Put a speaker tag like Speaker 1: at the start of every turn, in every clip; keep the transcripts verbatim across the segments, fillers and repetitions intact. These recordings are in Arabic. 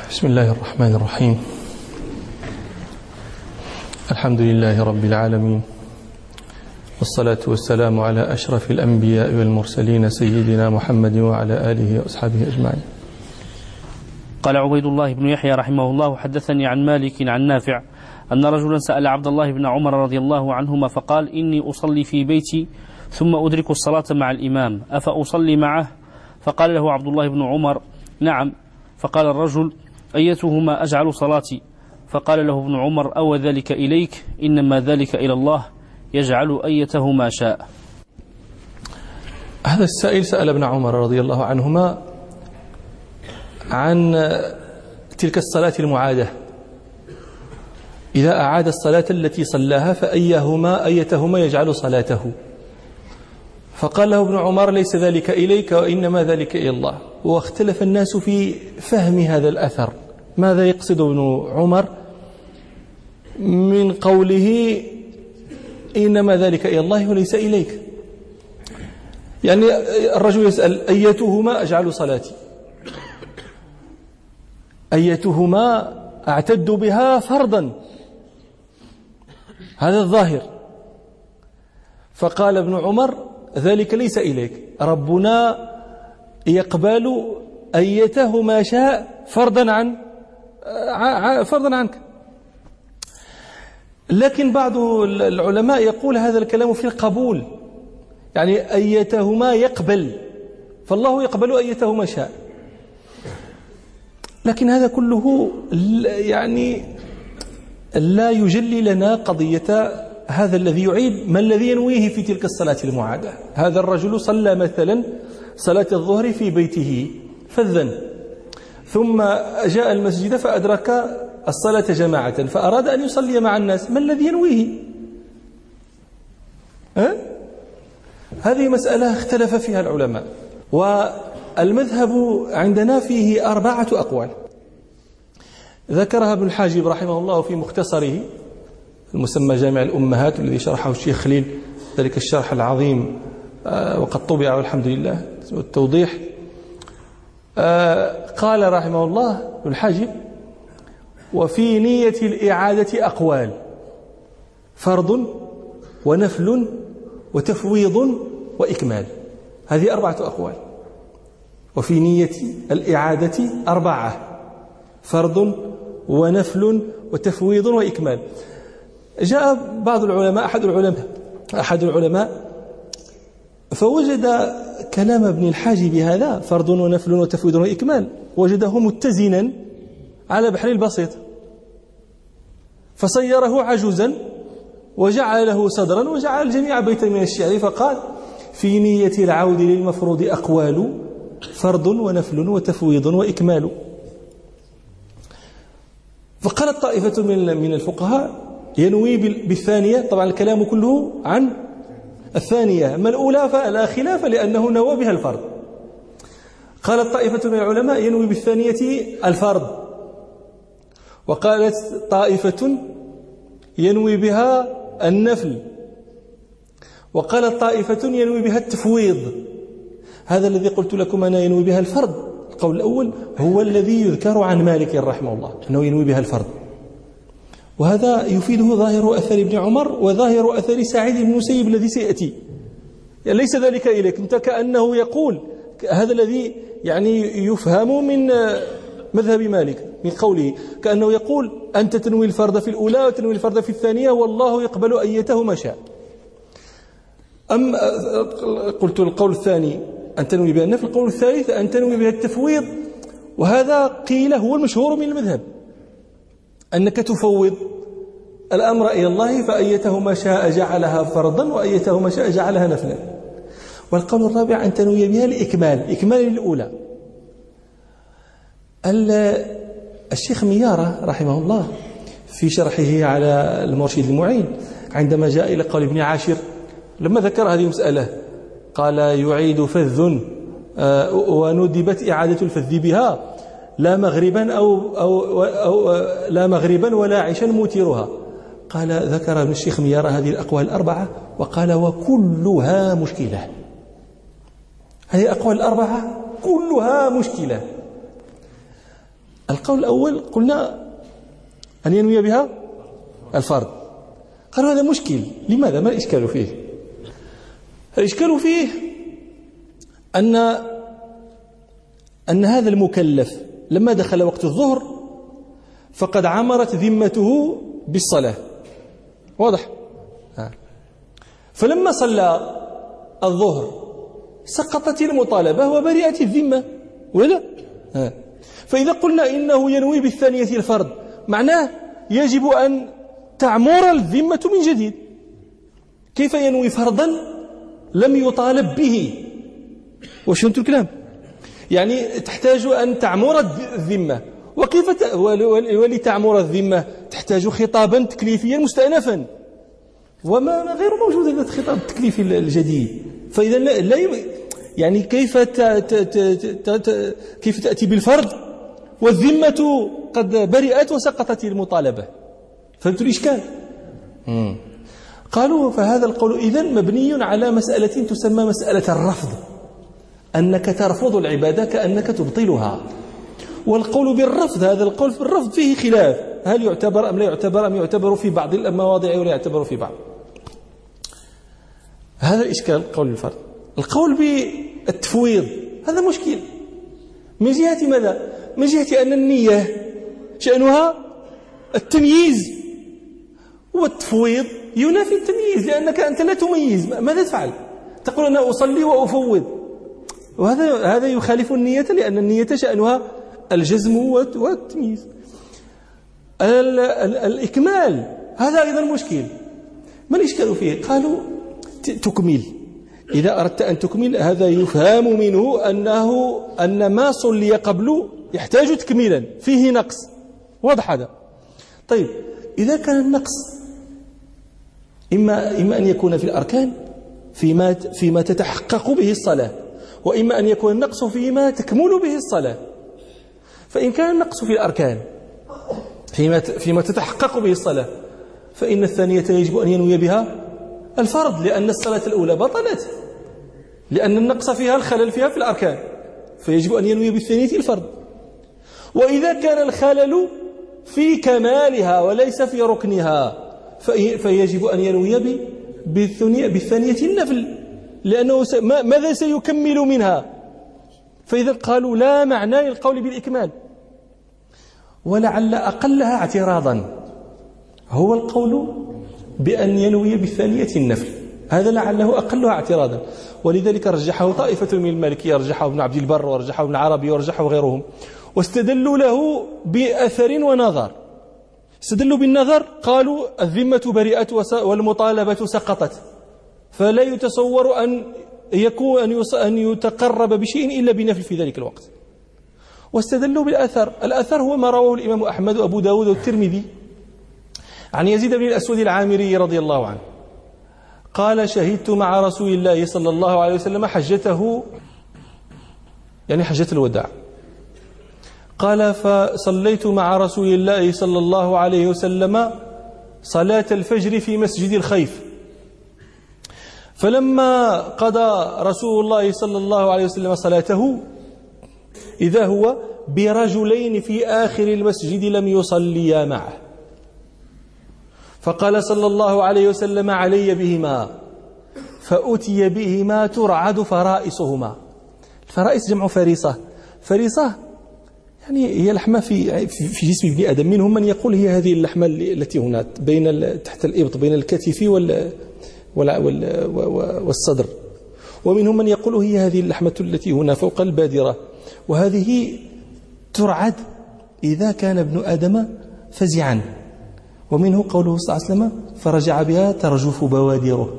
Speaker 1: بسم الله الرحمن الرحيم. الحمد لله رب العالمين، والصلاة والسلام على أشرف الأنبياء والمرسلين سيدنا محمد وعلى آله وأصحابه أجمعين.
Speaker 2: قال عبيد الله بن يحيى رحمه الله: حدثني عن مالك عن نافع أن رجلا سأل عبد الله بن عمر رضي الله عنهما فقال: إني أصلي في بيتي ثم أدرك الصلاة مع الإمام، أفأصلي معه؟ فقال له عبد الله بن عمر: نعم. فقال الرجل: أيتهما أجعل صلاتي؟ فقال له ابن عمر: أو ذلك إليك؟ إنما ذلك إلى الله، يجعل أيتهما شاء.
Speaker 1: هذا السائل سأل ابن عمر رضي الله عنهما عن تلك الصلاة المعادة، إذا أعاد الصلاة التي صلاها فأيهما أيتهما يجعل صلاته؟ فقال له ابن عمر: ليس ذلك إليك وإنما ذلك إلى الله. واختلف الناس في فهم هذا الأثر، ماذا يقصد ابن عمر من قوله إنما ذلك إلى الله وليس إليك؟ يعني الرجل يسأل: أيتهما أجعل صلاتي؟ أيتهما أعتد بها فرضا؟ هذا الظاهر. فقال ابن عمر: ذلك ليس إليك، ربنا يقبل أيتهما شاء فرضا عن فرضا عنك. لكن بعض العلماء يقول هذا الكلام في القبول، يعني أيتهما يقبل، فالله يقبل أيتهما شاء. لكن هذا كله يعني لا يجلي لنا قضية هذا الذي يعيد ما الذي ينويه في تلك الصلاة المعادة. هذا الرجل صلى مثلا صلاة الظهر في بيته فذا، ثم جاء المسجد فأدرك الصلاة جماعة فأراد أن يصلي مع الناس، ما الذي ينويه؟ أه؟ هذه مسألة اختلف فيها العلماء، والمذهب عندنا فيه أربعة أقوال ذكرها ابن الحاجب رحمه الله في مختصره المسمى جامع الأمهات، الذي شرحه الشيخ خليل ذلك الشرح العظيم وقد طبع والحمد لله والتوضيح. قال رحمه الله ابن الحاجب: وفي نية الإعادة أقوال: فرض ونفل وتفويض وإكمال. هذه أربعة أقوال. وفي نية الإعادة أربعة: فرض ونفل وتفويض وإكمال. جاء بعض العلماء أحد العلماء أحد العلماء فوجد كلام ابن الحاجب هذا فرض ونفل وتفويض وإكمال وجده متزنا على بحر البسيط، فصيره عجوزا وجعل له صدرا وجعل الجميع بيتا من الشعر، فقال: في نية العود للمفروض أقوال: فرض ونفل وتفويض وإكمال. فقالت طائفة من الفقهاء: ينوي بالثانية، طبعا الكلام كله عن الثانية، أما الأولى فلا خلاف لأنه نوى بها الفرض. قالت طائفة من العلماء: ينوي بالثانية الفرض. وقالت طائفة: ينوي بها النفل. وقالت طائفة: ينوي بها التفويض. هذا الذي قلت لكم أنا ينوي بها الفرض، القول الأول هو الذي يذكر عن مالك رحمه الله أنه ينوي بها الفرض، وهذا يفيده ظاهر أثر ابن عمر وظاهر أثر سعيد بن المسيب الذي سيأتي. يعني ليس ذلك إليك، انت كأنه يقول هذا الذي يعني يفهم من مذهب مالك من قوله، كأنه يقول: أنت تنوي الفرض في الأولى وتنوي الفرض في الثانية والله يقبل أيتهما شاء. أم قلت القول الثاني أن تنوي بها النفل، القول الثالث أن تنوي بها التفويض، وهذا قيل هو المشهور من المذهب، أنك تفوض الأمر إلى الله، فأيتهما شاء جعلها فرضا وأيتهما شاء جعلها نفلا. والقول الرابع أن تنوي بها الإكمال، إكمال الأولى. الشيخ ميارة رحمه الله في شرحه على المرشد المعين عندما جاء إلى قول ابن عاشر لما ذكر هذه المسألة قال: يعيد فذ وندبت إعادة الفذ بها لا مغربا أو, أو, أو لا مغربا ولا عشا موترها. قال ذكر ابن الشيخ ميارة هذه الأقوال الأربعة وقال: وكلها مشكلة. هذه الأقوال الأربعة كلها مشكلة. القول الأول قلنا أن ينوي بها الفرض. قالوا هذا مشكل. لماذا؟ ما الإشكال فيه؟ الإشكال فيه أن أن هذا المكلف لما دخل وقت الظهر فقد عمرت ذمته بالصلاة. واضح؟ فلما صلى الظهر سقطت المطالبة وبرئت الذمة، ولا؟ فإذا قلنا إنه ينوي بالثانية الفرض معناه يجب أن تعمر الذمة من جديد. كيف ينوي فرضا لم يطالب به؟ وش انتو الكلام؟ يعني تحتاج أن تعمر الذمة. وكيف ت... ولتعمر الذمة تحتاج خطابا تكليفيا مستأنفا، وما غير موجود هذا الخطاب التكليفي الجديد. فإذا لا, لا ي... يعني كيف ت... ت... ت... ت... ت... كيف تأتي بالفرض والذمة قد برئت وسقطت المطالبة؟ فهمت الإشكال؟ مم. قالوا فهذا القول إذن مبني على مسألة تسمى مسألة الرفض، أنك ترفض العبادة كأنك تبطلها. والقول بالرفض، هذا القول بالرفض فيه خلاف، هل يعتبر أم لا يعتبر، أم يعتبر في بعض المواضع ولا يعتبر في بعض. هذا الإشكال قول الفرض. القول بالتفويض هذا مشكل من جهة ماذا؟ من جهة أن النية شأنها التمييز، والتفويض ينافي التمييز، لأنك أنت لا تميز. ماذا تفعل؟ تقول أنا أصلي وأفوض، وهذا هذا يخالف النية، لأن النية شأنها الجزم والتمييز. الإكمال هذا أيضا مشكل. ما الإشكال فيه؟ قالوا تكمل. إذا أردت أن تكمل هذا يفهم منه أنه أن ما صلي قبل يحتاج تكميلا، فيه نقص. واضح هذا؟ طيب إذا كان النقص إما إما أن يكون في الأركان فيما فيما تتحقق به الصلاة، وإما أن يكون النقص فيما تكمل به الصلاة. فإن كان النقص في الأركان فيما فيما تتحقق به الصلاة، فإن الثانية يجب أن ينوي بها الفرض، لأن الصلاة الأولى بطلت، لأن النقص فيها الخلل فيها في الأركان، فيجب أن ينوي بالثانية الفرض. وإذا كان الخلل في كمالها وليس في ركنها فيجب أن ينوي بالثانية النفل، لأنه ماذا سيكمل منها؟ فإذا قالوا لا معنى للقول بالإكمال. ولعل أقلها اعتراضا هو القول بأن ينوي بالثانية النفل، هذا لعله أقلها اعتراضا. ولذلك رجحه طائفة من المالكية، رجحه ابن عبد البر ورجحه ابن العربي ورجحه غيرهم، واستدلوا له بأثر ونظر. استدلوا بالنظر، قالوا الذمة برئت والمطالبة سقطت، فلا يتصور أن يكون أن يتقرب بشيء إلا بنفل في ذلك الوقت. واستدلوا بالأثر. الأثر هو ما رواه الإمام أحمد وأبو داود والترمذي عن يزيد بن الأسود العامري رضي الله عنه قال شهدت مع رسول الله صلى الله عليه وسلم حجته، يعني حجة الوداع. قال فصليت مع رسول الله صلى الله عليه وسلم صلاة الفجر في مسجد الخيف، فلما قضى رسول الله صلى الله عليه وسلم صلاته إذا هو برجلين في آخر المسجد لم يصليا معه، فقال صلى الله عليه وسلم علي بهما، فأتي بهما ترعد فرائصهما. الفرائص جمع فريصة. فريصة يعني هي لحمة في في جسم ابن آدم. منهم من يقول هي هذه اللحمة التي هنا بين تحت الإبط بين الكتف وال والصدر، ومنهم من يقول هي هذه اللحمة التي هنا فوق البادرة، وهذه ترعد إذا كان ابن آدم فزعا. ومنه قوله صلى الله عليه وسلم فرجع بها ترجف بوادره.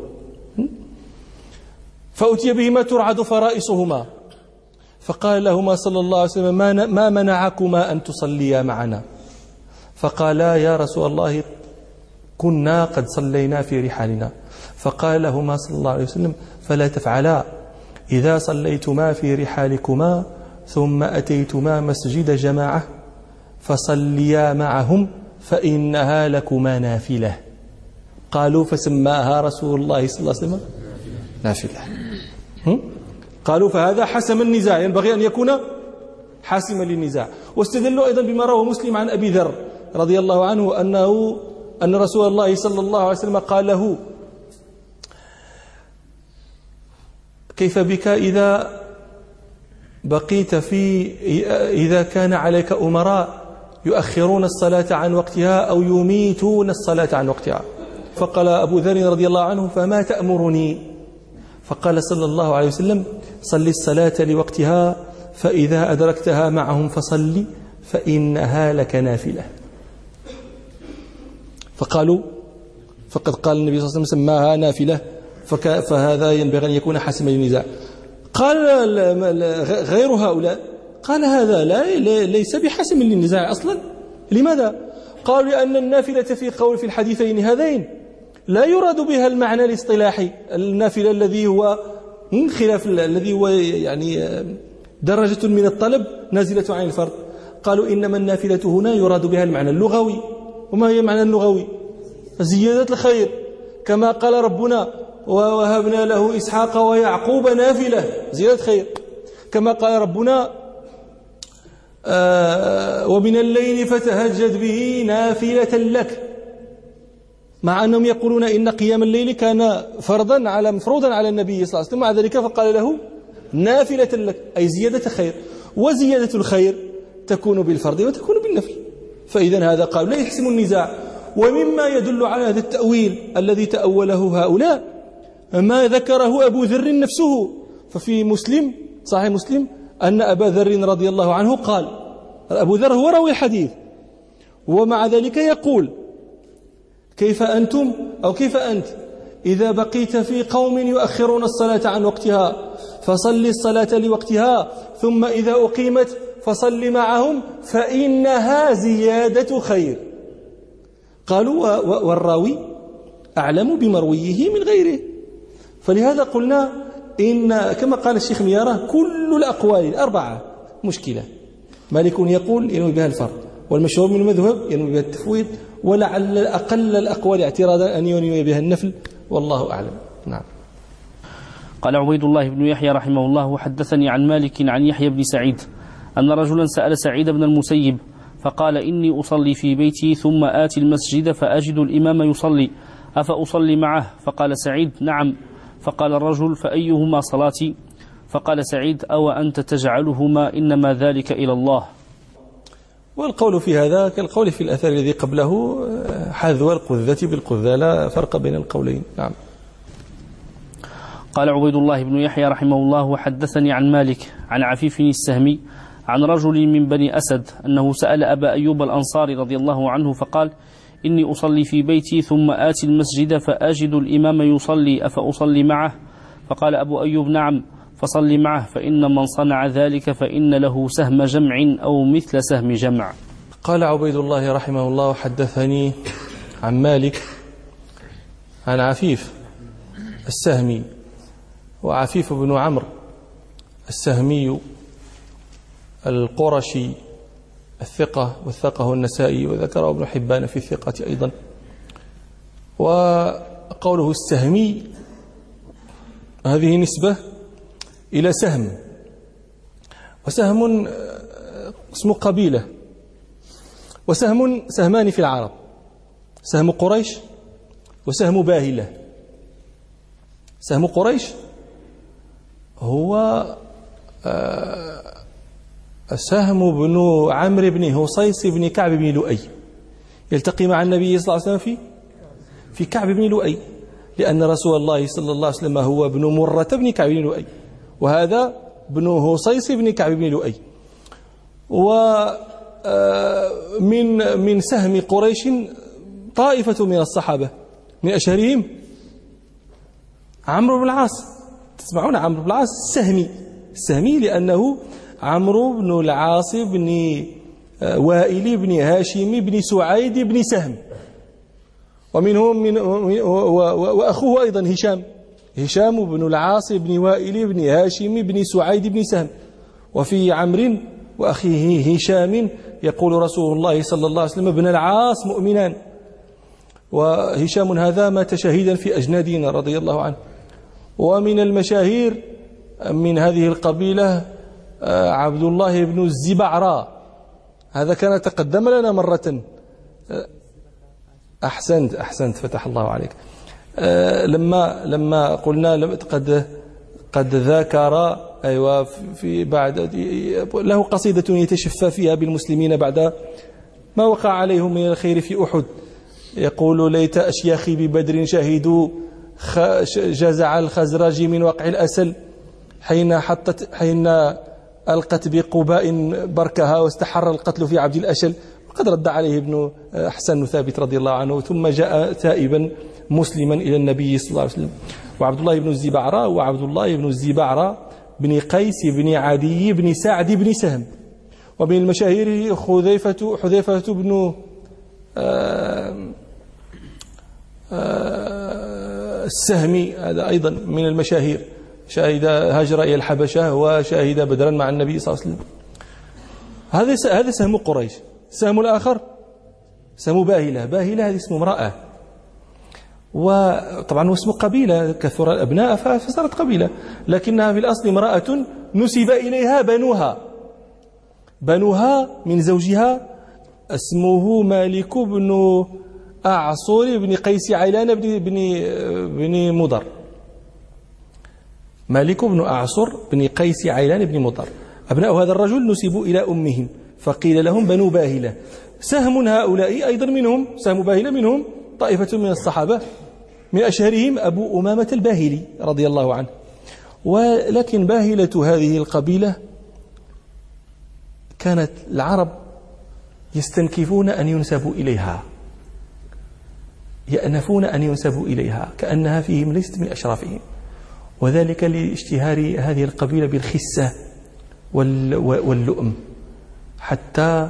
Speaker 1: فأتي بهما ترعد فرائصهما، فقال لهما صلى الله عليه وسلم ما منعكما أن تصليا معنا؟ فقالا يا رسول الله كنا قد صلينا في رحالنا. فقال لهما صلى الله عليه وسلم فلا تفعلا، إذا صليتما في رحالكما ثم أتيتما مسجد جماعة فصليا معهم فإنها لكما نافلة. قالوا فسماها رسول الله صلى الله عليه وسلم نافلة. قالوا فهذا حسم النزاع، ينبغي أن يكون حاسما للنزاع. واستدلوا أيضا بما رواه مسلم عن أبي ذر رضي الله عنه أنه أن رسول الله صلى الله عليه وسلم قال له: كيف بك إذا بقيت في إذا كان عليك أمراء يؤخرون الصلاة عن وقتها أو يميتون الصلاة عن وقتها؟ فقال أبو ذر رضي الله عنه: فما تأمرني؟ فقال صلى الله عليه وسلم: صل الصلاة لوقتها، فإذا أدركتها معهم فصل، فإنها لك نافلة. فقالوا فقد قال النبي صلى الله عليه وسلم: سماها نافلة، فهذا ينبغي أن يكون حاسما للنزاع. قال غير هؤلاء قال: هذا لا ليس بحاسم للنزاع أصلا. لماذا؟ قالوا: لأن النافلة في قول في الحديثين هذين لا يراد بها المعنى الاصطلاحي، النافلة الذي هو من خلاف الذي هو يعني درجة من الطلب نازلة عن الفرض. قالوا: إنما النافلة هنا يراد بها المعنى اللغوي. وما هي المعنى اللغوي؟ زيادة الخير، كما قال ربنا: ووهبنا له إسحاق ويعقوب نافلة، زيادة خير. كما قال ربنا: آه ومن الليل فتهجد به نافلة لك، مع أنهم يقولون إن قيام الليل كان فرضا على مفروضا على النبي صلى الله عليه وسلم، مع ذلك فقال له نافلة لك، أي زيادة خير. وزيادة الخير تكون بالفرض وتكون بالنفل. فإذا هذا قال لا يحسم النزاع. ومما يدل على هذا التأويل الذي تأوله هؤلاء ما ذكره أبو ذر نفسه. ففي مسلم صحيح مسلم أن أبا ذر رضي الله عنه قال، أبو ذر هو راوي الحديث، ومع ذلك يقول: كيف أنتم أو كيف أنت إذا بقيت في قوم يؤخرون الصلاة عن وقتها فصل الصلاة لوقتها، ثم إذا أقيمت فصل معهم، فإنها زيادة خير. قالوا: والراوي أعلم بمرويه من غيره. فلهذا قلنا إن كما قال الشيخ ميارة: كل الأقوال الأربعة مشكلة. مالك يقول ينوي بها الفرض، والمشهور من المذهب ينوي بها التفويض، ولعل أقل الأقوال اعتراضا أن ينوي بها النفل، والله أعلم. نعم.
Speaker 2: قال عبيد الله بن يحيى رحمه الله: وحدثني عن مالك عن يحيى بن سعيد أن رجلا سأل سعيد بن المسيب فقال: إني أصلي في بيتي ثم آتي المسجد فأجد الإمام يصلي، أفأصلي معه؟ فقال سعيد: نعم. فقال الرجل: فأيهما صلاتي؟ فقال سعيد: أو أنت تجعلهما؟ إنما ذلك إلى الله.
Speaker 1: والقول في هذا كالقول في الأثر الذي قبله: حذو القذة بالقذة، لا فرق بين القولين. نعم.
Speaker 2: قال عبيد الله بن يحيى رحمه الله: وحدثني عن مالك عن عفيف السهمي عن رجل من بني أسد أنه سأل أبا أيوب الأنصاري رضي الله عنه فقال: إني أصلي في بيتي ثم آتي المسجد فأجد الإمام يصلي، أفأصلي معه؟ فقال أبو أيوب: نعم، فصل معه، فإن من صنع ذلك فإن له سهم جمع أو مثل سهم جمع.
Speaker 1: قال عبيد الله رحمه الله: حدثني عن مالك عن عفيف السهمي، وعفيف بن عمرو السهمي القرشي الثقة، وثقه النسائي وذكره ابن حبان في الثقة أيضا. وقوله السهمي هذه نسبة إلى سهم، وسهم اسم قبيلة، وسهم سهمان في العرب: سهم قريش وسهم باهلة. سهم قريش هو سهم بن عمرو بن هصيص بن كعب بن لؤي، يلتقي مع النبي صلى الله عليه وسلم في في كعب بن لؤي، لأن رسول الله صلى الله عليه وسلم هو ابن مرة بن كعب بن لؤي، وهذا ابن هصيص بن كعب بن لؤي. ومن من سهم قريش طائفة من الصحابة، من أشهرهم عمرو بن العاص. تسمعون عمرو بن العاص السهمي، السهمي لأنه عمرو بن العاص بن وائل بن هاشم بن سعيد بن سهم، ومنهم من وأخوه أيضا هشام هشام بن العاص بن وائل بن هاشم بن سعيد بن سهم. وفي عمرو وأخيه هشام يقول رسول الله صلى الله عليه وسلم: ابن العاص مؤمنان. وهشام هذا مات شهيدا في أجنادين رضي الله عنه. ومن المشاهير من هذه القبيلة عبد الله بن الزبعراء هذا كان تقدم لنا مرة. أحسنت أحسنت فتح الله عليك. لما لما قلنا قد قد ذكر أيوة في بعد له قصيدة يتشفى فيها بالمسلمين بعد ما وقع عليهم من الخير في أحد. يقول: ليت أشياخي ببدر شهدوا جزع الخزرج من وقع الأسل، حين حطت حين ألقت بقباء بركها واستحر القتل في عبد الأشل. وقد رد عليه ابن حسن ثابت رضي الله عنه، ثم جاء تائبا مسلما إلى النبي صلى الله عليه وسلم. وعبد الله بن الزبعرة وعبد الله بن الزبعرة بن قيس بن عدي بن سعد بن سهم. ومن المشاهير حذيفة حذيفة بن السهمي، هذا أيضا من المشاهير، شاهد هاجر إلى الحبشة وشاهد بدرا مع النبي صلى الله عليه وسلم. هذا هذا سهم قريش. سهم الآخر سهم باهلة. باهلة هذه اسم امرأة، وطبعا هو اسم قبيلة، كثر الأبناء فصارت قبيلة، لكنها في الأصل امرأة نسب إليها بنوها. بنوها من زوجها اسمه مالك بن أعصر بن قيس عيلان بن بن بن مضر. مالك بن أعصر بن قيس عيلان بن مضر. أبناء هذا الرجل نسبوا إلى أمهم فقيل لهم بنو باهلة. سهم هؤلاء أيضا منهم، سهم باهلة منهم طائفة من الصحابة، من أشهرهم أبو أمامة الباهلي رضي الله عنه. ولكن باهلة هذه القبيلة كانت العرب يستنكفون أن ينسبوا إليها، يأنفون أن ينسبوا إليها كأنها فيهم ليست من أشرافهم، وذلك لاشتهار هذه القبيلة بالخسة واللؤم، حتى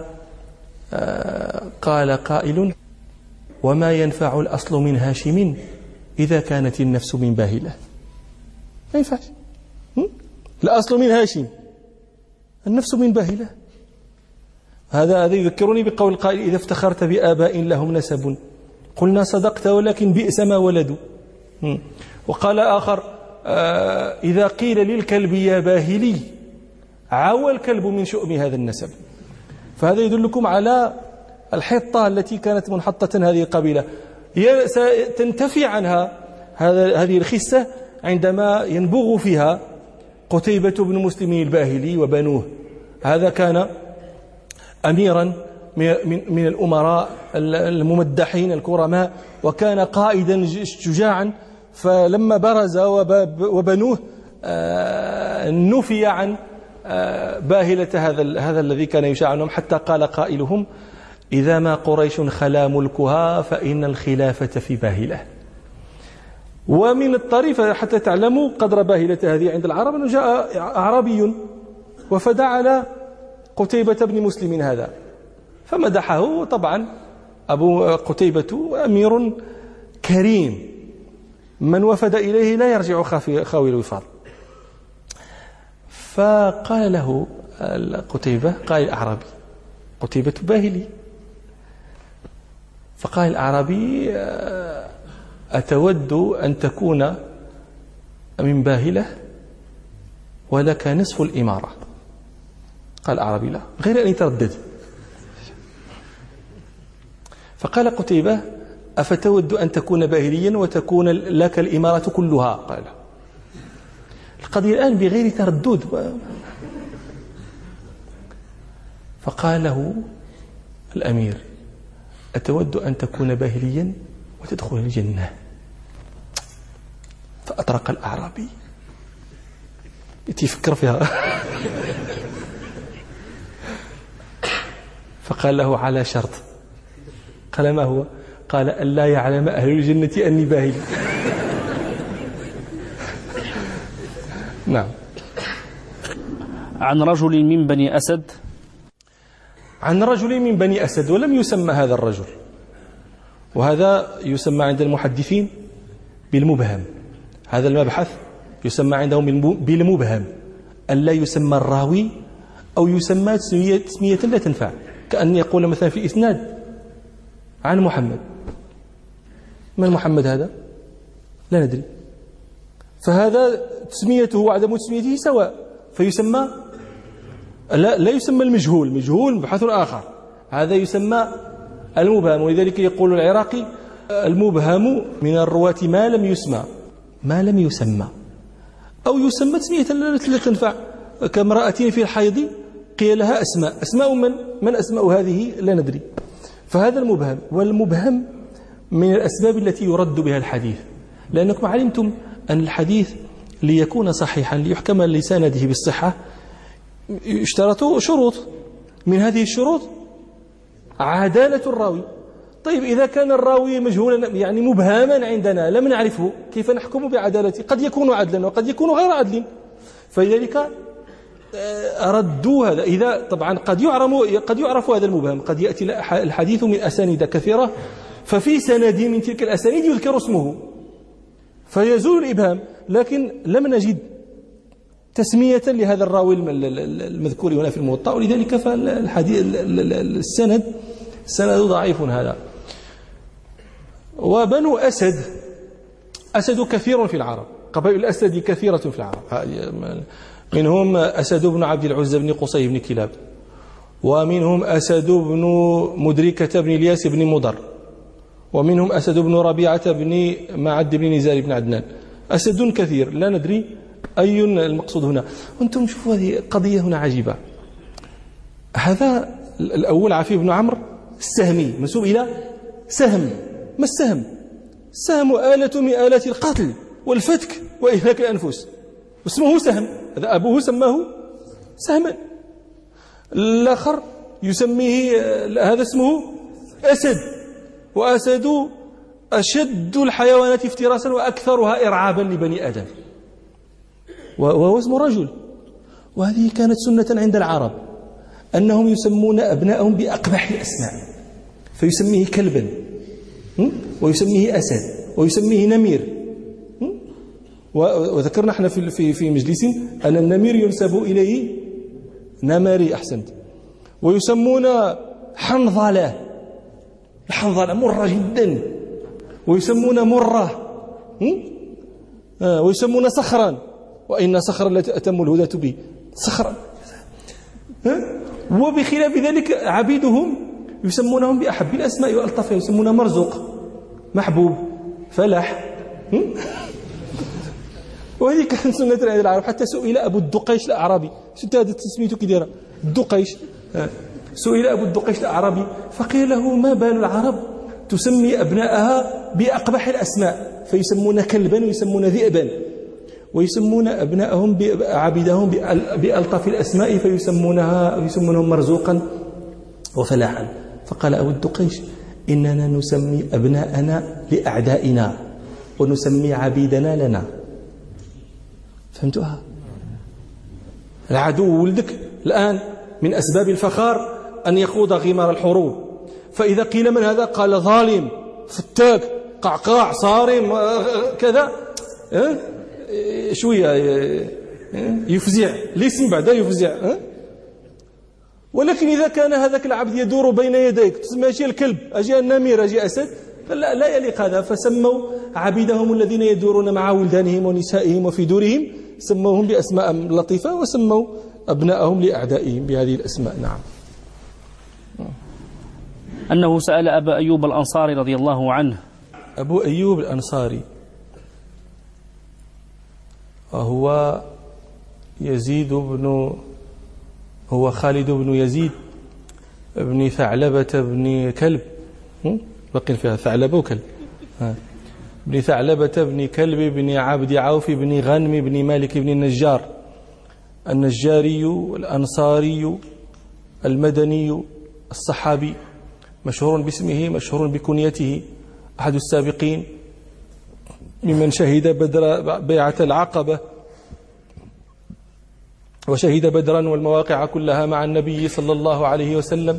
Speaker 1: قال قائل: وما ينفع الأصل من هاشم إذا كانت النفس من باهلة. ما ينفعش، الأصل من هاشم، النفس من باهلة. هذا هذا يذكرني بقول القائل: إذا افتخرت بآباء لهم نسب قلنا صدقت ولكن بئس ما ولدوا. وقال آخر: آه إذا قيل للكلب يا باهلي عوى الكلب من شؤم هذا النسب. فهذا يدلكم على الحطة التي كانت منحطة هذه القبيلة، تنتفي عنها هذا هذه الخسة عندما ينبغ فيها قتيبة بن مسلم الباهلي وبنوه. هذا كان أميرا من الأمراء الممدحين الكرماء، وكان قائدا شجاعا، فلما برز وبنوه نفي عن باهلة هذا هذا الذي كان يشاع عنهم، حتى قال قائلهم: إذا ما قريش خلا ملكها فإن الخلافة في باهلة. ومن الطريف حتى تعلموا قدر باهلة هذه عند العرب أنه جاء أعرابي وفد على قتيبة بن مسلم هذا فمدحه. طبعا أبو قتيبة أمير كريم، من وفد إليه لا يرجع خاوي الوفاض. فقال له قتيبة، قال الأعرابي: قتيبة باهلي. فقال الأعرابي: أتود أن تكون من باهلة ولك نصف الإمارة؟ قال الأعرابي: لا، غير أن يتردد. فقال قتيبة: أفتود أن تكون باهليا وتكون لك الإمارة كلها؟ قال: القضية الآن بغير تردد. فقال له الأمير: أتود أن تكون باهليا وتدخل الجنة؟ فأطرق الأعرابي يتفكر فيها. فقال له: على شرط. قال: ما هو؟ قال: ألا يعلم أهل الجنة أني باهلي. نعم.
Speaker 2: عن رجل من بني أسد
Speaker 1: عن رجل من بني أسد، ولم يسمى هذا الرجل، وهذا يسمى عند المحدثين بالمبهم. هذا المبحث يسمى عندهم بالمبهم، ألا يسمى الراوي أو يسمى تسمية لا تنفع، كأن يقول مثلا في إسناد عن محمد. من محمد هذا؟ لا ندري. فهذا تسميته وعدم تسميته سواء، فيسمى لا, لا يسمى المجهول، مجهول بحث آخر. هذا يسمى المبهم. ولذلك يقول العراقي المبهم من الرواة ما لم يسمى ما لم يسمى أو يسمى تسمية لا تنفع، كامرأة في الحيض قيل لها أسماء. أسماء من؟ من أسماء هذه لا ندري. فهذا المبهم. والمبهم من الأسباب التي يرد بها الحديث، لأنكم علمتم أن الحديث ليكون صحيحا ليحكم لسانده بالصحة اشترطوا شروط. من هذه الشروط عدالة الراوي. طيب إذا كان الراوي مجهولا يعني مبهما عندنا لم نعرفه، كيف نحكم بعدالته؟ قد يكون عدلا وقد يكون غير عدل. فلذلك ردوا هذا. إذا طبعا قد يعرف قد يعرف هذا المبهم، قد يأتي الحديث من أسانيد كثيرة ففي سند من تلك الأسانيد يذكر اسمه فيزول الإبهام، لكن لم نجد تسمية لهذا الراوي المذكور هنا في الموطأ، ولذلك فالحديث السند السند ضعيف هذا. وبنو أسد أسد كثير في العرب، قبائل الأسد كثيرة في العرب، منهم أسد بن عبد العزى بن قصي بن كلاب، ومنهم أسد بن مدركة بن الياس بن مضر، ومنهم أسد بن ربيعة بن معد بن نزار بن عدنان. أسد كثير لا ندري أي المقصود هنا. وانتم شوفوا هذه قضية هنا عجيبة. هذا الأول عفيف بن عمرو السهمي منسوب إلى سهم. ما السهم؟ السهم آلة من آلات القتل والفتك وإهلاك الأنفس، اسمه سهم. هذا أبوه سماه سهما. الآخر يسميه هذا اسمه أسد، وأسد أشد الحيوانات افتراسا وأكثرها إرعابا لبني آدم، وهو اسم رجل. وهذه كانت سنة عند العرب أنهم يسمون أبنائهم بأقبح الأسماء، فيسميه كلبا ويسميه أسد ويسميه نمير. وذكرنا احنا في في في مجلس أن النمير ينسب إليه نمري أحسنت. ويسمون حنظلة، الحنظلة مرة جدا، ويسمون مرة، ويسمون صخرا، وإن صخرا لتأتم الهدى به صخرا. وبخلاف ذلك عبيدهم يسمونهم بأحب الأسماء وألطفها، يسمون مرزوق، محبوب، فلاح. وهذه كانت سنة عند العرب. حتى سئل أبو الدقيش الأعرابي، شفت هذا تسميته كي دايره الدقيش، سئل أبو الدقيش الأعرابي فقيل له ما بال العرب تسمي أبناءها بأقبح الأسماء، فيسمون كلبا ويسمون ذئبا، ويسمون أبناءهم عبيدهم بألطف الأسماء فيسمونها ويسمونهم مرزوقا وفلاحا. فقال أبو الدقيش إننا نسمي أبناءنا لأعدائنا ونسمي عبيدنا لنا. فهمتوها؟ العدو ولدك الآن من أسباب الفخار أن يخوض غمار الحروب، فإذا قيل من هذا قال ظالم، فتاك، قعقاع، صارم، كذا، شوية يفزع، الاسم بعد يفزع. ولكن إذا كان هذاك العبد يدور بين يديك تسمى أجي الكلب، أجي النمير، أجي أسد، فلا لا يليق هذا. فسموا عبيدهم الذين يدورون مع ولدانهم ونسائهم وفي دورهم سموهم بأسماء لطيفة، وسموا أبنائهم لأعدائهم بهذه الأسماء. نعم.
Speaker 2: أنه سأل أبا أيوب الأنصاري رضي الله عنه.
Speaker 1: أبو أيوب الأنصاري هو يزيد بن هو خالد بن يزيد بن ثعلبة بن كلب، بقي فيها ثعلبة وكلب، بن ثعلبة بن كلب بن عبد عوف بن غنم بن مالك بن النجار النجاري الأنصاري المدني الصحابي، مشهور باسمه مشهور بكنيته، أحد السابقين ممن شهد بدر بيعة العقبة وشهد بدرا والمواقع كلها مع النبي صلى الله عليه وسلم،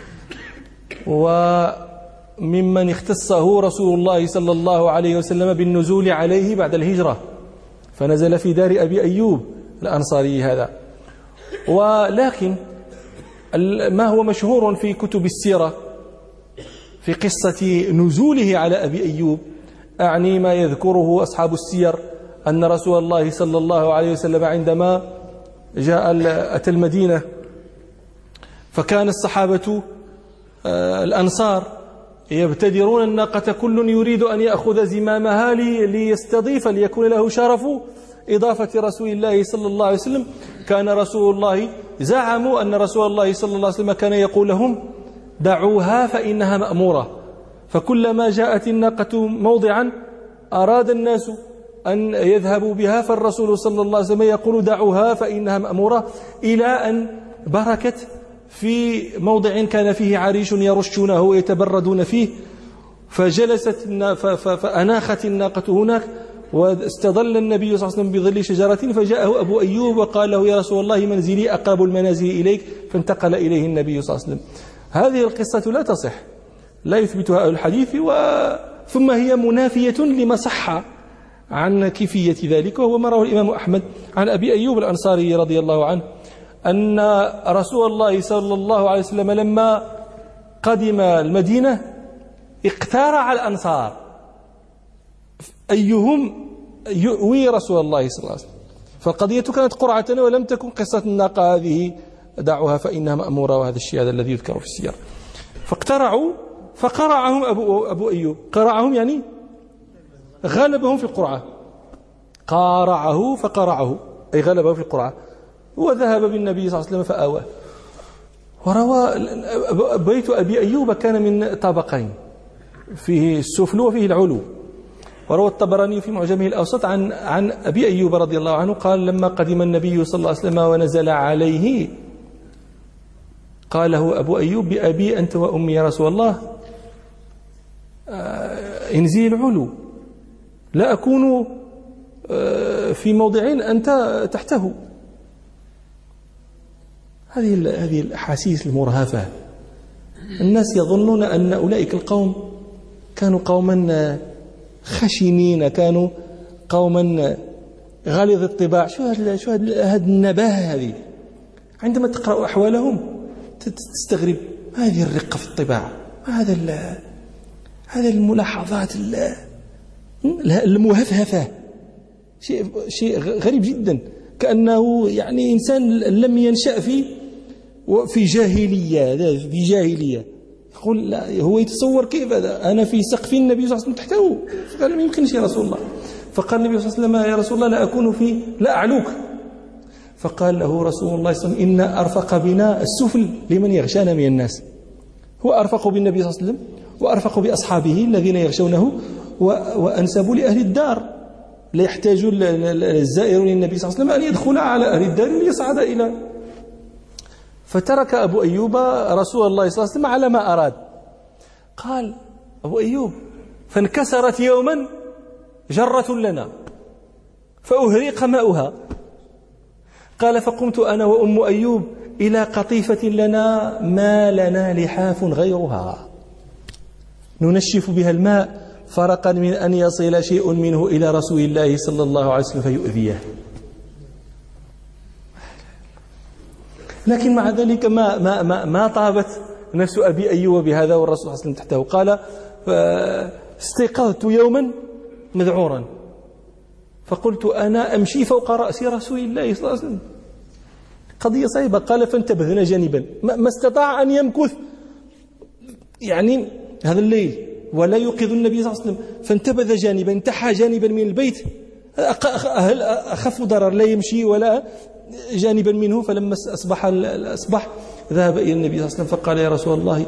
Speaker 1: وممن اختصه رسول الله صلى الله عليه وسلم بالنزول عليه بعد الهجرة، فنزل في دار أبي أيوب الأنصاري هذا. ولكن ما هو مشهور في كتب السيرة في قصة نزوله على أبي أيوب، أعني ما يذكره أصحاب السير أن رسول الله صلى الله عليه وسلم عندما جاء أتى المدينة فكان الصحابة الأنصار يبتدرون الناقة، كل يريد أن يأخذ زمامها ليستضيف ليكون له شرف إضافة رسول الله صلى الله عليه وسلم. كان رسول الله زعموا أن رسول الله صلى الله عليه وسلم كان يقول لهم دعوها فإنها مأمورة، فكلما جاءت الناقة موضعا أراد الناس أن يذهبوا بها فالرسول صلى الله عليه وسلم يقول دعوها فإنها مأمورة، إلى أن بركت في موضع كان فيه عريش يرشونه ويتبردون فيه، فجلست فأناخت الناقة هناك، واستظل النبي صلى الله عليه وسلم بظل شجرة، فجاءه أبو أيوب وقال له يا رسول الله منزلي أقرب المنازل إليك، فانتقل إليه النبي صلى الله عليه وسلم. هذه القصة لا تصح، لا يثبتها أهل الحديث، و... ثم هي منافية لما صح عن كيفية ذلك، وهو ما رواه الإمام أحمد عن أبي أيوب الأنصاري رضي الله عنه أن رسول الله صلى الله عليه وسلم لما قدم المدينة اقترع الأنصار أيهم يؤوي رسول الله صلى الله عليه وسلم، فالقضية كانت قرعة ولم تكن قصة الناقة هذه دعوها فإنها مأمورة، وهذا الشيء هذا الذي يذكر في السير. فاقترعوا فقرعهم أبو, أبو أيوب، قرعهم يعني غلبهم في القرعة، قارعه فقرعه أي غلبه في القرعة، وذهب بالنبي صلى الله عليه وسلم فآواه. وروى بيت أبي أيوب كان من طبقين، فيه السفل وفيه العلو. وروى الطبراني في معجمه الأوسط عن عن أبي أيوب رضي الله عنه قال لما قدم النبي صلى الله عليه وسلم ونزل عليه قال له أبو أيوب بأبي أنت وأمي يا رسول الله انزل العلو، لا أكون في موضع أنت تحته. هذه هذه الأحاسيس المرهفة. الناس يظنون أن أولئك القوم كانوا قوما خشنين، كانوا قوما غليظ الطباع. شو هذا شو هذا النباهة هذه؟ عندما تقرأ أحوالهم تستغرب هذه الرقة في الطباع، هذا هذا الملاحظات المهفهفة، شيء شيء غريب جدا، كأنه يعني إنسان لم ينشأ في في جاهلية في جاهلية يقول لا، هو يتصور كيف هذا، أنا في سقف النبي صلى الله عليه وسلم تحته، فقال ما يمكنش يا رسول الله. فقال النبي صلى الله عليه وسلم يا رسول الله لا أكون في لا أعلوك. فقال له رسول الله صلى الله عليه وسلم إن أرفق بنا السفل لمن يغشانا من الناس. هو أرفق بالنبي صلى الله عليه وسلم وأرفق بأصحابه الذين يغشونه، وأنسب لأهل الدار، لا يحتاج الزائر للنبي صلى الله عليه وسلم أن يدخل على أهل الدار ليصعد إلى. فترك أبو أيوب رسول الله صلى الله عليه وسلم على ما أراد. قال أبو أيوب فانكسرت يوما جرة لنا فأهريق ماؤها. قال فقمت أنا وأم أيوب إلى قطيفة لنا ما لنا لحاف غيرها ننشف بها الماء فرقا من أن يصل شيء منه إلى رسول الله صلى الله عليه وسلم فيؤذيه. لكن مع ذلك ما ما ما, ما طابت نفس أبي أيوب بهذا، والرسول صلى الله عليه وسلم تحته. قال استيقظت يوما مذعورا فقلت أنا أمشي فوق رأس رسول الله صلى الله عليه وسلم، قضية صعبة. قال فانتبذنا جانبا، ما استطاع أن يمكث يعني هذا الليل ولا يوقظ النبي صلى الله عليه وسلم، فانتبذ جانبا، انتحى جانبا من البيت، أخف ضرر، لا يمشي ولا جانبا منه. فلما أصبح الأصبح ذهب إلى النبي صلى الله عليه وسلم فقال يا رسول الله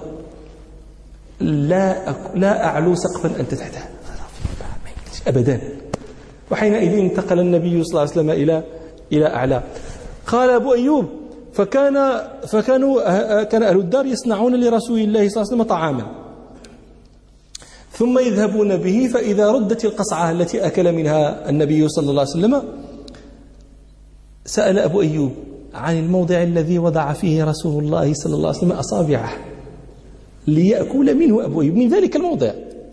Speaker 1: لا لا أعلو سقفا أنت تحته أبدا. وحينئذ انتقل النبي صلى الله عليه وسلم إلى إلى أعلى. قال أبو أيوب فكان فكانوا كان أهل الدار يصنعون لرسول الله صلى الله عليه وسلم طعاما ثم يذهبون به، فإذا ردت القصعة التي أكل منها النبي صلى الله عليه وسلم سأل أبو أيوب عن الموضع الذي وضع فيه رسول الله صلى الله عليه وسلم أصابعه ليأكل منه أبو أيوب من ذلك الموضع.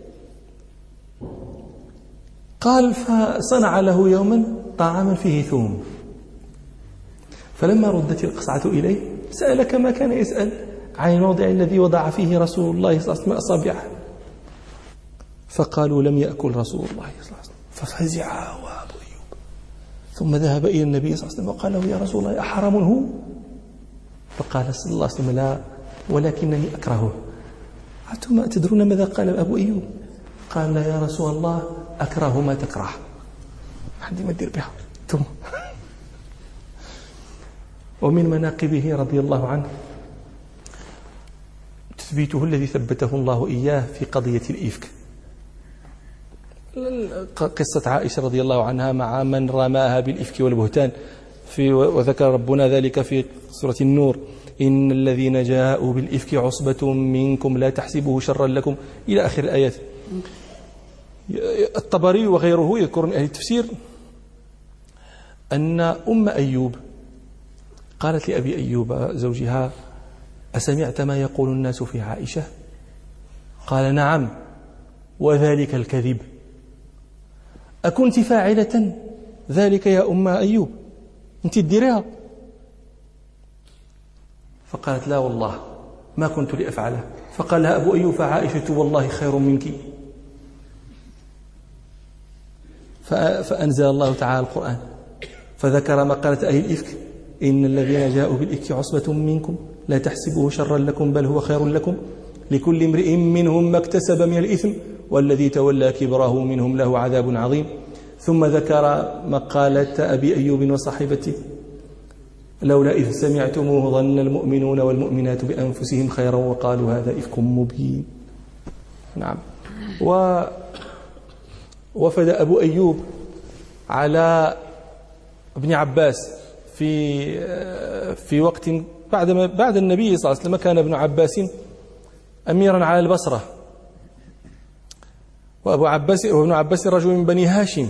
Speaker 1: قال فصنع له يوما طعاما فيه ثوم، فلما ردت القصعة إليه سأل كما كان يسأل عن الموضع الذي وضع فيه رسول الله صلى الله عليه وسلم أصابعه، فقالوا لم يأكل رسول الله صلى الله عليه وسلم. ففزع أبو أيوب ثم ذهب إلى النبي صلى الله عليه وسلم وقال له يا رسول الله أحرام هو؟ فقال صلى الله عليه وسلم لا، ولكنني أكرهه. قلت ما تدرون ماذا قال أبو أيوب؟ قال يا رسول الله أكره ما تكره. عندي ما دير بها ثم. ومن مناقبه رضي الله عنه تثبيته الذي ثبته الله إياه في قضية الإفك. قصة عائشة رضي الله عنها مع من رماها بالإفك والبهتان في وذكر ربنا ذلك في سورة النور إن الذين جاءوا بالإفك عصبة منكم لا تحسبوه شرا لكم إلى آخر الآيات. الطبري وغيره يذكر من أهل التفسير أن أم أيوب قالت لأبي أيوب زوجها أسمعت ما يقول الناس في عائشة؟ قال نعم وذلك الكذب. أكنت فاعلة ذلك يا أم أيوب؟ أنت تديرها؟ فقالت لا والله ما كنت لأفعله. فقال لها أبو أيوب فعائشة والله خير منك. فأنزل الله تعالى القرآن فذكر مقالة أهل الإفك إن الذين جاءوا بالإفك عصبة منكم لا تحسبوه شرا لكم بل هو خير لكم لكل امرئ منهم ما اكتسب من الإثم والذي تولى كبره منهم له عذاب عظيم. ثم ذكر مقالة أبي أيوب وصاحبته لولا إذ سمعتموه ظن المؤمنون والمؤمنات بأنفسهم خيرا وقالوا هذا إفك مبين. نعم. ووفد أبو أيوب على ابن عباس في في وقت بعد ما بعد النبي صلى الله عليه وسلم كان ابن عباس أميرا على البصرة، وأبو عباس وابن عباس رجل من بني هاشم.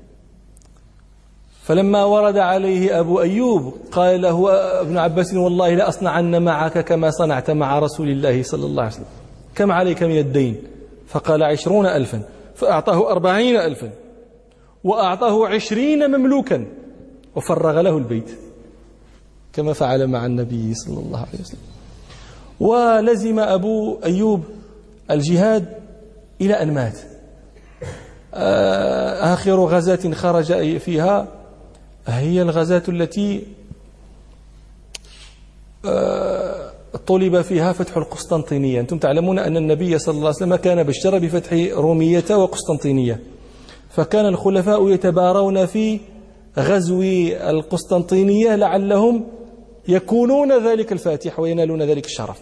Speaker 1: فلما ورد عليه أبو أيوب قال له ابن عباس والله لا أصنعن معك كما صنعت مع رسول الله صلى الله عليه وسلم، كم عليك من الدين؟ فقال عشرون ألفا. فأعطاه أربعين ألفا وأعطاه عشرين مملوكا وفرغ له البيت كما فعل مع النبي صلى الله عليه وسلم. ولزم أبو أيوب الجهاد إلى أن مات. آخر غزاة خرج فيها هي الغزاة التي طلب فيها فتح القسطنطينية. أنتم تعلمون أن النبي صلى الله عليه وسلم كان بشر بفتح رومية وقسطنطينية، فكان الخلفاء يتبارون في غزو القسطنطينية لعلهم يكونون ذلك الفاتح وينالون ذلك الشرف.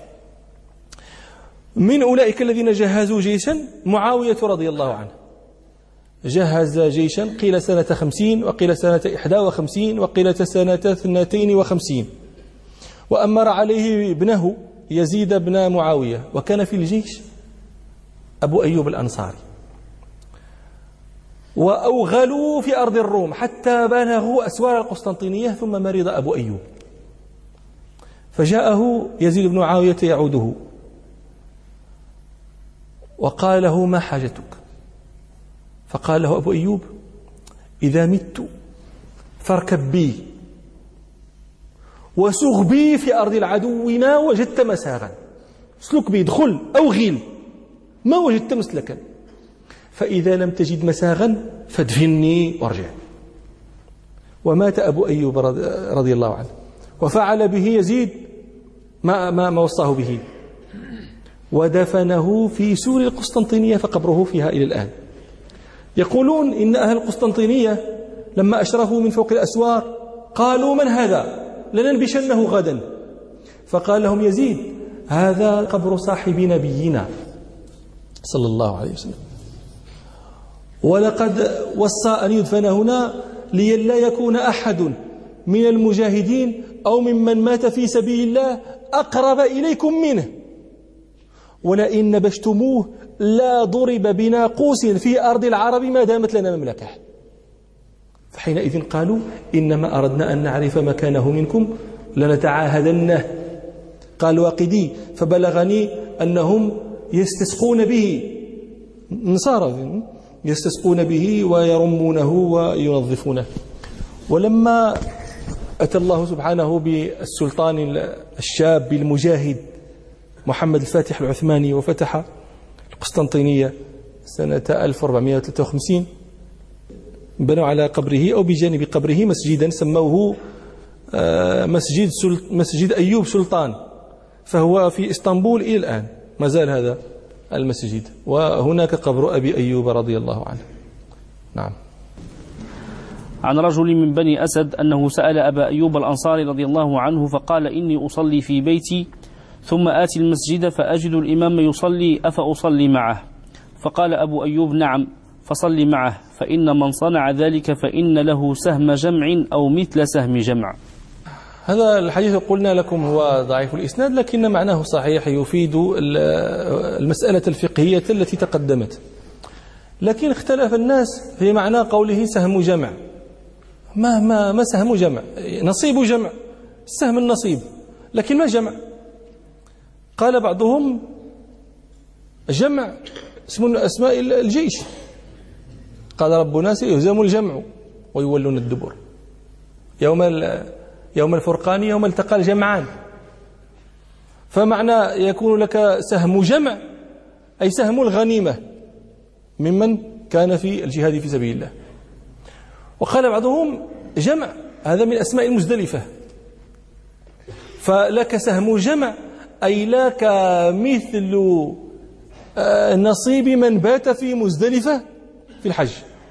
Speaker 1: من أولئك الذين جهزوا جيشا معاوية رضي الله عنه، جهز جيشا قيل سنة خمسين وقيل سنة إحدى وخمسين وقيل سنة اثنتين وخمسين، وأمر عليه ابنه يزيد بن معاوية، وكان في الجيش أبو أيوب الأنصاري. وأوغلوا في أرض الروم حتى بلغوا أسوار القسطنطينية، ثم مرض أبو أيوب فجاءه يزيد بن معاوية يعوده وقال له ما حاجتك؟ فقال له أبو أيوب إذا مت فاركب بي وسغ بي في أرض العدو ما وجدت مساغا، اسلك بي دخل أو غيل ما وجدت مسلكا، فإذا لم تجد مساغا فادفني وارجع. ومات أبو أيوب رضي الله عنه، وفعل به يزيد ما, ما, ما وصاه به، ودفنه في سور القسطنطينية فقبره فيها إلى الآن. يقولون إن أهل القسطنطينية لما أشرفوا من فوق الأسوار قالوا من هذا؟ لننبشنه غدا. فقال لهم يزيد هذا قبر صاحب نبينا صلى الله عليه وسلم، ولقد وصى أن يدفن هنا لئلا يكون أحد من المجاهدين أو ممن مات في سبيل الله أقرب إليكم منه، ولئن نبشتموه لا ضرب بناقوس في أرض العرب ما دامت لنا مملكة. فحينئذ قالوا إنما أردنا أن نعرف مكانه منكم لنتعاهدنه. قال واقدي فبلغني أنهم يستسقون به، نصارى يستسقون به ويرمونه وينظفونه. ولما أتى الله سبحانه بالسلطان الشاب المجاهد محمد الفاتح العثماني وفتح القسطنطينية سنة ألف وأربعمائة وثلاثة وخمسين، بنوا على قبره أو بجانب قبره مسجدا سموه مسجد مسجد أيوب سلطان، فهو في إسطنبول إلى الآن ما زال هذا المسجد، وهناك قبر أبي أيوب رضي الله عنه. نعم.
Speaker 2: عن رجل من بني أسد أنه سأل أبا أيوب الأنصاري رضي الله عنه فقال إني أصلي في بيتي ثم آتي المسجد فأجد الإمام يصلي أفأصلي معه؟ فقال أبو أيوب نعم فصلي معه، فإن من صنع ذلك فإن له سهم جمع أو مثل سهم جمع.
Speaker 1: هذا الحديث قلنا لكم هو ضعيف الإسناد، لكن معناه صحيح، يفيد المسألة الفقهية التي تقدمت. لكن اختلف الناس في معنى قوله سهم جمع. ما ما ما سهم جمع؟ نصيب جمع، السهم النصيب، لكن ما جمع. قال بعضهم جمع اسم من أسماء الجيش، قال ربنا سيهزم الجمع ويولون الدبر يوم يوم الفرقان يوم التقى الجمعان. فمعنى يكون لك سهم جمع أي سهم الغنيمة ممن كان في الجهاد في سبيل الله. وقال بعضهم جمع هذا من أسماء المزدلفة، فلك سهم جمع أي لك مثل نصيب من بات في مزدلفة في الحج.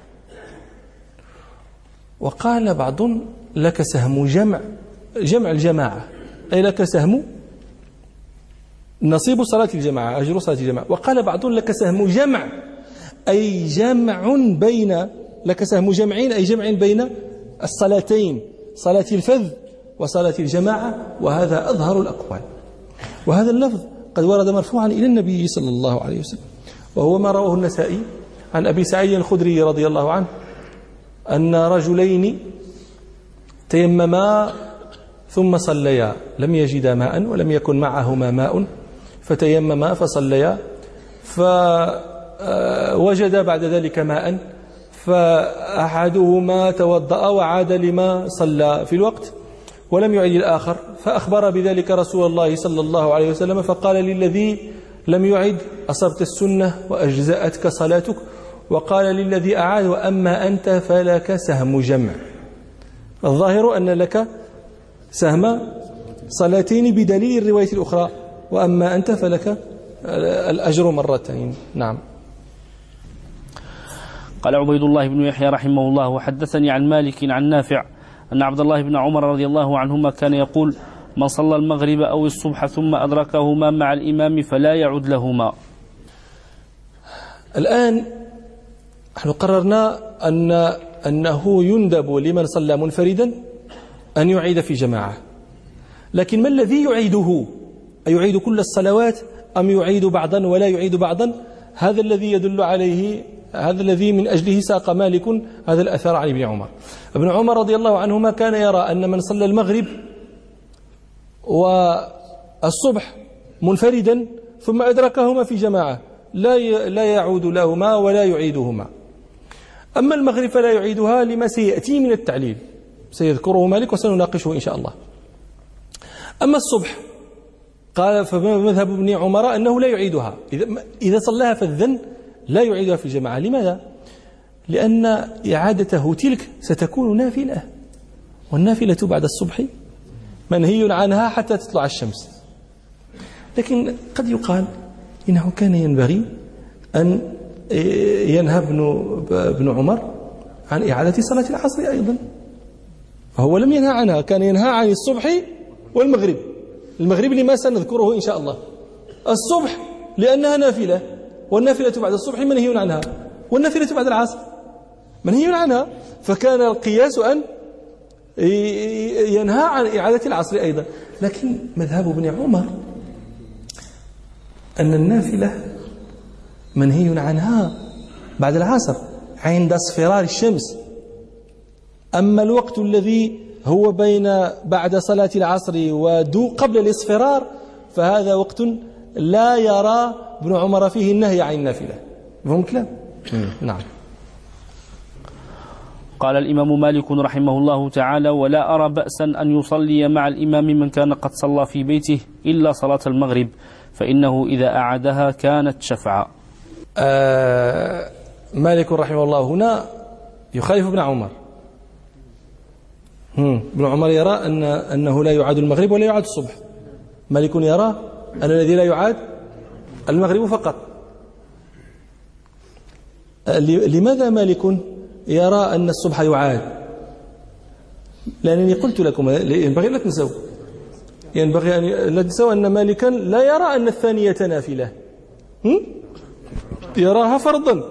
Speaker 1: وقال بعض لك سهم جمع جمع الجماعة أي لك سهم نصيب صلاة الجماعة أجر صلاة الجماعة. وقال بعض لك سهم جمع أي جمع بين لك سهم جمعين أي جمع بين الصلاتين، صلاة الفذ وصلاة الجماعة، وهذا أظهر الأقوال. وهذا اللفظ قد ورد مرفوعا إلى النبي صلى الله عليه وسلم، وهو ما رواه النسائي عن أبي سعيد الخدري رضي الله عنه أن رجلين تيمما ثم صليا لم يجدا ماء ولم يكن معهما ماء فتيمما فصليا، فوجد بعد ذلك ماء، فأحدهما توضأ وعاد لما صلى في الوقت ولم يعد الآخر، فأخبر بذلك رسول الله صلى الله عليه وسلم، فقال للذي لم يعد أصبت السنة وأجزأتك صلاتك، وقال للذي أعاد وأما أنت فلك سهم جمع. الظاهر أن لك سهم صلاتين بدليل الرواية الأخرى، وأما أنت فلك الأجر مرتين. نعم.
Speaker 2: قال عبيد الله بن يحيى رحمه الله وحدثني عن مالك عن نافع أن عبد الله بن عمر رضي الله عنهما كان يقول من صلى المغرب أو الصبح ثم أدركهما مع الإمام فلا يعد لهما.
Speaker 1: الآن نحن قررنا أن أنه يندب لمن صلى منفردا أن يعيد في جماعة، لكن ما الذي يعيده؟ أيعيد كل الصلوات أم يعيد بعضا ولا يعيد بعضا؟ هذا الذي يدل عليه هذا الذي من أجله ساق مالك هذا الأثر عن ابن عمر. ابن عمر رضي الله عنهما كان يرى أن من صلى المغرب والصبح منفردا ثم أدركهما في جماعة لا لا يعود لهما ولا يعيدهما. أما المغرب فلا يعيدها لما سيأتي من التعليل سيذكره مالك وسنناقشه إن شاء الله. أما الصبح قال فمذهب ابن عمر أنه لا يعيدها، إذا صلاها فالذن لا يعيدها في الجماعة. لماذا؟ لأن إعادته تلك ستكون نافلة، والنافلة بعد الصبح منهي عنها حتى تطلع الشمس. لكن قد يقال إنه كان ينبغي أن ينهى ابن ابن عمر عن إعادة صلاة العصر أيضا، فهو لم ينهى عنها، كان ينهى عن الصبح والمغرب. المغرب لما سنذكره إن شاء الله، الصبح لأنها نافلة، والنافلة بعد الصبح منهي عنها، والنافلة بعد العصر منهي عنها، فكان القياس أن ينهى عن إعادة العصر أيضا. لكن مذهب ابن عمر أن النافلة منهي عنها بعد العصر عند اصفرار الشمس. أما الوقت الذي هو بين بعد صلاة العصر ودو قبل الاصفرار فهذا وقت لا يرى ابن عمر فيه النهي عن النافلة. فهم كلام؟ نعم.
Speaker 2: قال الإمام مالك رحمه الله تعالى ولا أرى بأسا أن يصلي مع الإمام من كان قد صلى في بيته إلا صلاة المغرب فإنه إذا أعادها كانت شفعا.
Speaker 1: آه مالك رحمه الله هنا يخالف ابن عمر. ابن عمر يرى أن أنه لا يعاد المغرب ولا يعاد الصبح. مالك يرى أن الذي لا يعاد المغرب فقط لماذا مالك يرى أن الصبح يعاد؟ لأنني قلت لكم ينبغي لا تنسوا ينبغي أن لا تنسوا أن مالكا لا يرى أن الثانية نافلة، يراها فرضا،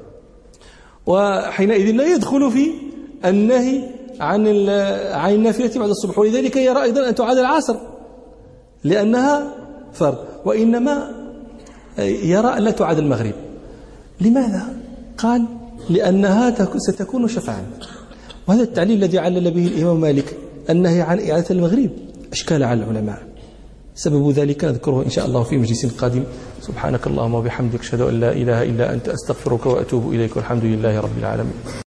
Speaker 1: وحينئذ لا يدخل في النهي عن عن النافلة بعد الصبح، ولذلك يرى أيضا أن تعاد العصر لأنها فرض، وإنما يرى أن لا تعاد المغرب. لماذا؟ قال لأنها ستكون شفعا، وهذا التعليل الذي علل به الإمام مالك النهي عن إعادة المغرب أشكال على العلماء، سبب ذلك نذكره إن شاء الله في مجلس قادم. سبحانك اللهم وبحمدك أشهد أن لا إله إلا أنت أستغفرك وأتوب إليك، والحمد لله رب العالمين.